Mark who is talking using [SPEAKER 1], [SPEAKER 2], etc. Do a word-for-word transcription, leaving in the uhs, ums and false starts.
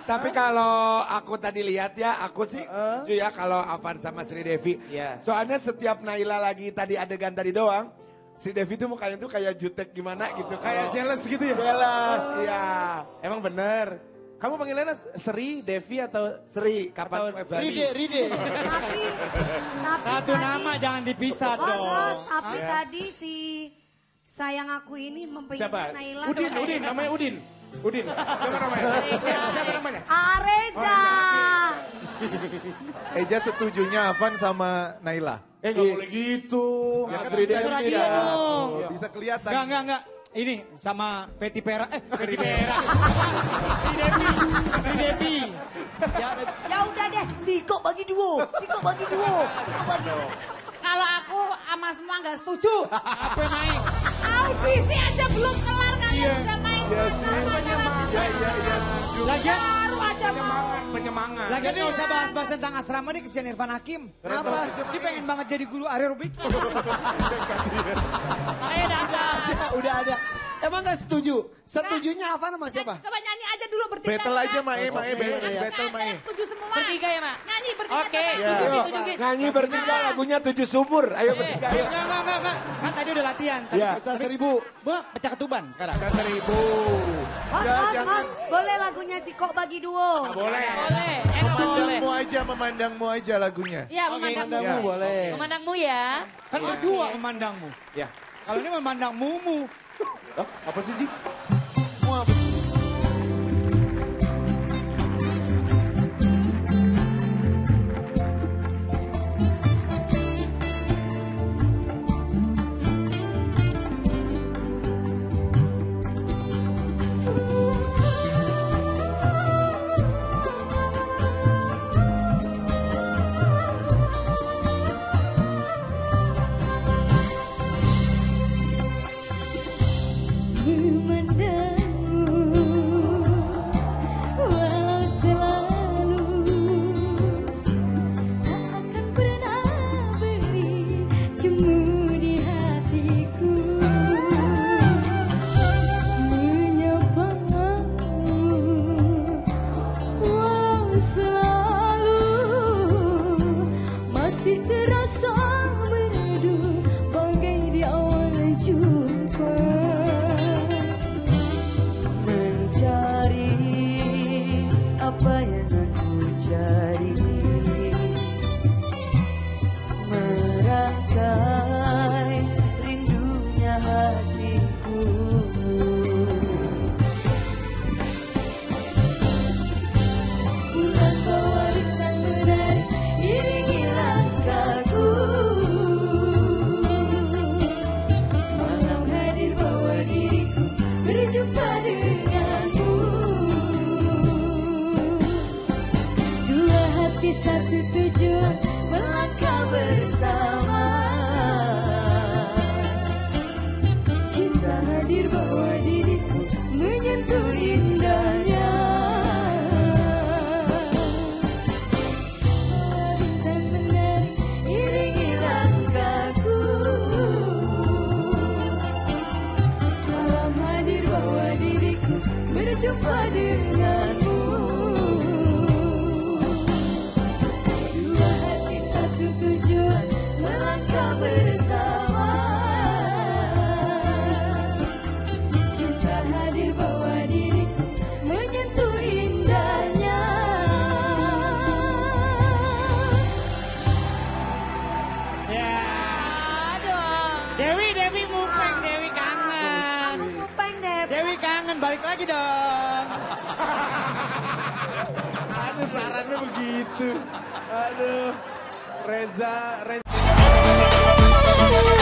[SPEAKER 1] Tapi kalau aku tadi lihat ya, aku sih uh, uh. ya kalau Afan sama Sri Devi. Yeah. Soalnya setiap Naila lagi tadi adegan tadi doang, Sri Devi tuh mukanya tuh kayak jutek gimana gitu.
[SPEAKER 2] Kayak jealous gitu ya?
[SPEAKER 1] Jealous, iya.
[SPEAKER 2] Oh. Emang bener. Kamu panggilannya Sri, Devi atau
[SPEAKER 1] Sri? Kapan?
[SPEAKER 2] Atau...
[SPEAKER 3] Ride, Ride.
[SPEAKER 4] Tapi, tapi
[SPEAKER 3] satu
[SPEAKER 4] tadi,
[SPEAKER 3] nama jangan dipisah
[SPEAKER 4] bos,
[SPEAKER 3] dong.
[SPEAKER 4] Bos, tapi
[SPEAKER 2] ya.
[SPEAKER 4] tadi si sayang aku ini mempengaruhi
[SPEAKER 2] siapa?
[SPEAKER 4] Naila.
[SPEAKER 2] Udin, sama Udin, namanya Udin. Udin, siapa namanya? Siapa, siapa namanya?
[SPEAKER 4] Areza.
[SPEAKER 5] Eja setujunya Afan sama Naila.
[SPEAKER 2] Eh gak boleh gitu.
[SPEAKER 5] Ya Sri Devi ya.
[SPEAKER 2] Oh,
[SPEAKER 5] bisa kelihatan.
[SPEAKER 3] Enggak, enggak, enggak. Ini sama Fetty Pera. Eh,
[SPEAKER 2] Fetty Pera. Si Devi, si Devi.
[SPEAKER 4] Ya, ya udah deh, Siko bagi duo, Siko bagi duo, Siko bagi duo.
[SPEAKER 6] Kalau aku sama semua nggak setuju.
[SPEAKER 3] Apa main?
[SPEAKER 6] Audisi aja belum kelar kalian
[SPEAKER 3] Yeah.
[SPEAKER 6] udah main.
[SPEAKER 5] Iya sih. Iya, iya, iya.
[SPEAKER 3] Lagian,
[SPEAKER 6] Baru aja mau.
[SPEAKER 2] Penyemangat, penyemangat.
[SPEAKER 3] lagian nggak usah bahas-bahas tentang asrama nih kesian Irfan Hakim. Kenapa? Dia pengen banget jadi guru aerobik.
[SPEAKER 6] Makanya dagang.
[SPEAKER 7] Udah ada. Emang gak setuju? Setujunya Afan sama siapa?
[SPEAKER 6] Coba nyanyi aja dulu bertiga.
[SPEAKER 5] Battle aja Mae,
[SPEAKER 7] Oh,
[SPEAKER 5] Mae,
[SPEAKER 7] iya,
[SPEAKER 5] battle,
[SPEAKER 7] iya.
[SPEAKER 5] battle
[SPEAKER 6] Ada
[SPEAKER 5] Mae.
[SPEAKER 6] yang setuju semua.
[SPEAKER 8] Bertiga ya, Mak?
[SPEAKER 6] Nyanyi bertiga.
[SPEAKER 8] Oke.
[SPEAKER 6] coba.
[SPEAKER 5] Ya.
[SPEAKER 8] Tunjukin, tunjukin.
[SPEAKER 1] Nyanyi bertiga lagunya Tujuh Sumur. Ayo bertiga. Ayo.
[SPEAKER 3] Enggak, enggak, enggak, enggak. Kan tadi udah latihan. Tadi
[SPEAKER 1] Iya.
[SPEAKER 7] Pecah seribu.
[SPEAKER 3] Bah, pecah ketuban sekarang.
[SPEAKER 2] Kita seribu.
[SPEAKER 4] Mas,
[SPEAKER 5] Ya,
[SPEAKER 4] mas,
[SPEAKER 5] jangan.
[SPEAKER 4] mas, boleh lagunya Siko bagi duo.
[SPEAKER 2] Boleh.
[SPEAKER 8] Boleh. Eh, nggak boleh.
[SPEAKER 5] Memandangmu aja, memandangmu aja lagunya.
[SPEAKER 6] Iya,
[SPEAKER 3] Oke,
[SPEAKER 6] memandangmu.
[SPEAKER 7] Memandangmu boleh.
[SPEAKER 8] Memandangmu ya.
[SPEAKER 3] Kan berdua memandangmu.
[SPEAKER 2] Ya.
[SPEAKER 3] Kalau ini memandang mumu.
[SPEAKER 2] Oh, apa sih, Ji?
[SPEAKER 5] Mau apa sih?
[SPEAKER 9] Walau selalu tak akan pernah beri cemu di hatiku menyapamu walau selalu masih terasa merdu bagai di awal jumpa. Mencari apa yang aku cari, merangkai rindunya hatiku. Bulan bawa bintang menari iringi langkahku, malam hadir bawa diriku berjumpa denganmu. Dua hati satu tujuan melangkah bersama. Cinta hadir bawa diriku menyentuh indahnya. Bintang menari iringi langkahku, malam hadir bawa diriku berjumpa denganmu. Dua hati satu tujuan melangkah bersama. Cinta hadir bawa diriku menyentuh indahnya.
[SPEAKER 3] Ya.
[SPEAKER 8] Aduh.
[SPEAKER 3] Dewi, Dewi mupeng, Dewi kangen.
[SPEAKER 4] Aku kupeng deh.
[SPEAKER 3] Dewi kangen, balik lagi dong.
[SPEAKER 2] Aduh, sarannya begitu. Aduh. Reza, Reza.